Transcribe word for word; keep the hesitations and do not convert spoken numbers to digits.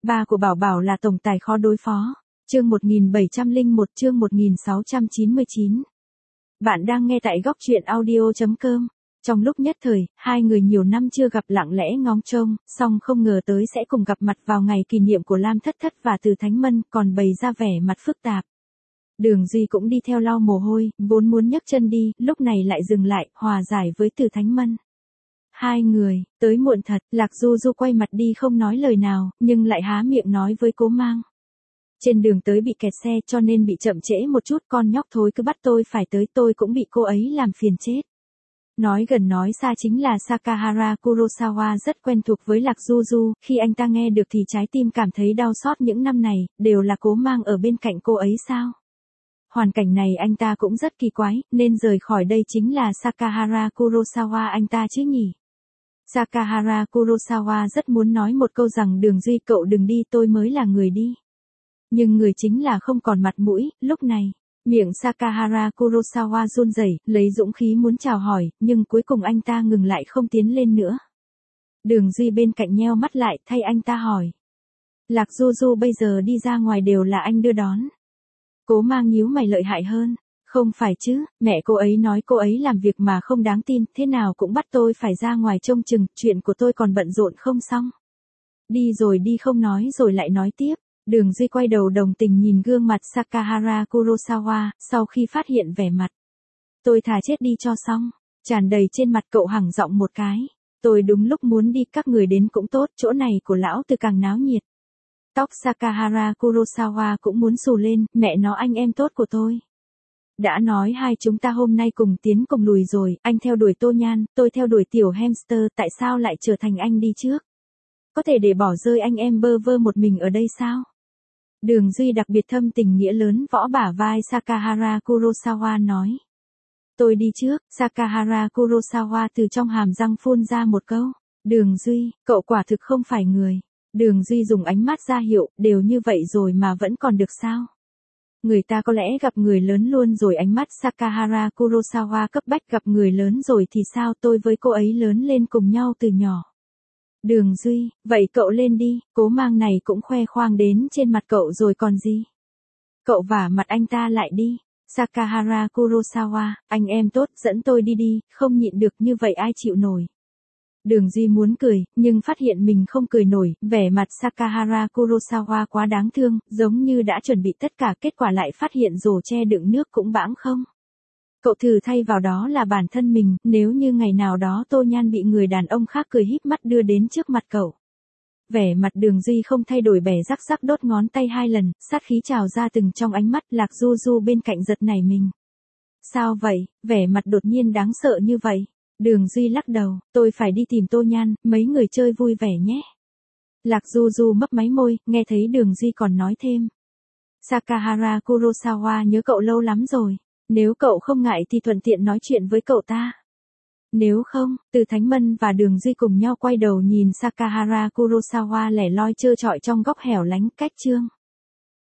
Ba của Bảo Bảo là tổng tài khó đối phó. Chương một nghìn bảy trăm lẻ một chương một nghìn sáu trăm chín mươi chín. Bạn đang nghe tại góc truyện audio chấm com. Trong lúc nhất thời, hai người nhiều năm chưa gặp lặng lẽ ngóng trông, song không ngờ tới sẽ cùng gặp mặt vào ngày kỷ niệm của Lam Thất Thất và Từ Thánh Mân, còn bày ra vẻ mặt phức tạp. Đường Duy cũng đi theo lau mồ hôi, vốn muốn nhấc chân đi, lúc này lại dừng lại, hòa giải với Từ Thánh Mân. Hai người, tới muộn thật, Lạc Du Du quay mặt đi không nói lời nào, nhưng lại há miệng nói với Cố Mang. Trên đường tới bị kẹt xe cho nên bị chậm trễ một chút, con nhóc thối cứ bắt tôi phải tới, tôi cũng bị cô ấy làm phiền chết. Nói gần nói xa chính là Sakahara Kurosawa rất quen thuộc với Lạc Du Du, khi anh ta nghe được thì trái tim cảm thấy đau xót, những năm này, đều là Cố Mang ở bên cạnh cô ấy sao? Hoàn cảnh này anh ta cũng rất kỳ quái, nên rời khỏi đây chính là Sakahara Kurosawa anh ta chứ nhỉ? Sakahara Kurosawa rất muốn nói một câu rằng Đường Duy cậu đừng đi, tôi mới là người đi. Nhưng người chính là không còn mặt mũi, lúc này, miệng Sakahara Kurosawa run rẩy, lấy dũng khí muốn chào hỏi, nhưng cuối cùng anh ta ngừng lại không tiến lên nữa. Đường Duy bên cạnh nheo mắt lại, thay anh ta hỏi. Lạc Du Du bây giờ đi ra ngoài đều là anh đưa đón. Cố Mang nhíu mày lợi hại hơn. Không phải chứ, mẹ cô ấy nói cô ấy làm việc mà không đáng tin, thế nào cũng bắt tôi phải ra ngoài trông chừng, chuyện của tôi còn bận rộn không xong. Đi rồi đi không nói rồi lại nói tiếp. Đường Duy quay đầu đồng tình nhìn gương mặt Sakahara Kurosawa, sau khi phát hiện vẻ mặt. Tôi thà chết đi cho xong, tràn đầy trên mặt cậu hẳng giọng một cái. Tôi đúng lúc muốn đi, các người đến cũng tốt, chỗ này của lão từ càng náo nhiệt. Tóc Sakahara Kurosawa cũng muốn xù lên, mẹ nó anh em tốt của tôi. Đã nói hai chúng ta hôm nay cùng tiến cùng lùi rồi, anh theo đuổi Tô Nhan, tôi theo đuổi tiểu hamster, tại sao lại trở thành anh đi trước? Có thể để bỏ rơi anh em bơ vơ một mình ở đây sao? Đường Duy đặc biệt thâm tình nghĩa lớn võ bả vai Sakahara Kurosawa nói. Tôi đi trước, Sakahara Kurosawa từ trong hàm răng phun ra một câu. Đường Duy, cậu quả thực không phải người. Đường Duy dùng ánh mắt ra hiệu, đều như vậy rồi mà vẫn còn được sao? Người ta có lẽ gặp người lớn luôn rồi, ánh mắt Sakahara Kurosawa cấp bách, gặp người lớn rồi thì sao, tôi với cô ấy lớn lên cùng nhau từ nhỏ. Đường Duy, vậy cậu lên đi, Cố Mang này cũng khoe khoang đến trên mặt cậu rồi còn gì. Cậu vả mặt anh ta lại đi. Sakahara Kurosawa, anh em tốt, dẫn tôi đi đi, không nhịn được như vậy ai chịu nổi. Đường Duy muốn cười, nhưng phát hiện mình không cười nổi, vẻ mặt Sakahara Kurosawa quá đáng thương, giống như đã chuẩn bị tất cả, kết quả lại phát hiện rổ che đựng nước cũng bẵng không. Cậu thử thay vào đó là bản thân mình, nếu như ngày nào đó Tô Nhan bị người đàn ông khác cười híp mắt đưa đến trước mặt cậu. Vẻ mặt Đường Duy không thay đổi, bẻ rắc rắc đốt ngón tay hai lần, sát khí trào ra từng trong ánh mắt. Lạc Du Du bên cạnh giật nảy mình. Sao vậy, vẻ mặt đột nhiên đáng sợ như vậy? Đường Duy lắc đầu, tôi phải đi tìm Tô Nhan, mấy người chơi vui vẻ nhé. Lạc Du Du mấp máy môi, nghe thấy Đường Duy còn nói thêm. Sakahara Kurosawa nhớ cậu lâu lắm rồi, nếu cậu không ngại thì thuận tiện nói chuyện với cậu ta. Nếu không, Từ Thánh Mân và Đường Duy cùng nhau quay đầu nhìn Sakahara Kurosawa lẻ loi trơ trọi trong góc hẻo lánh, cách chương.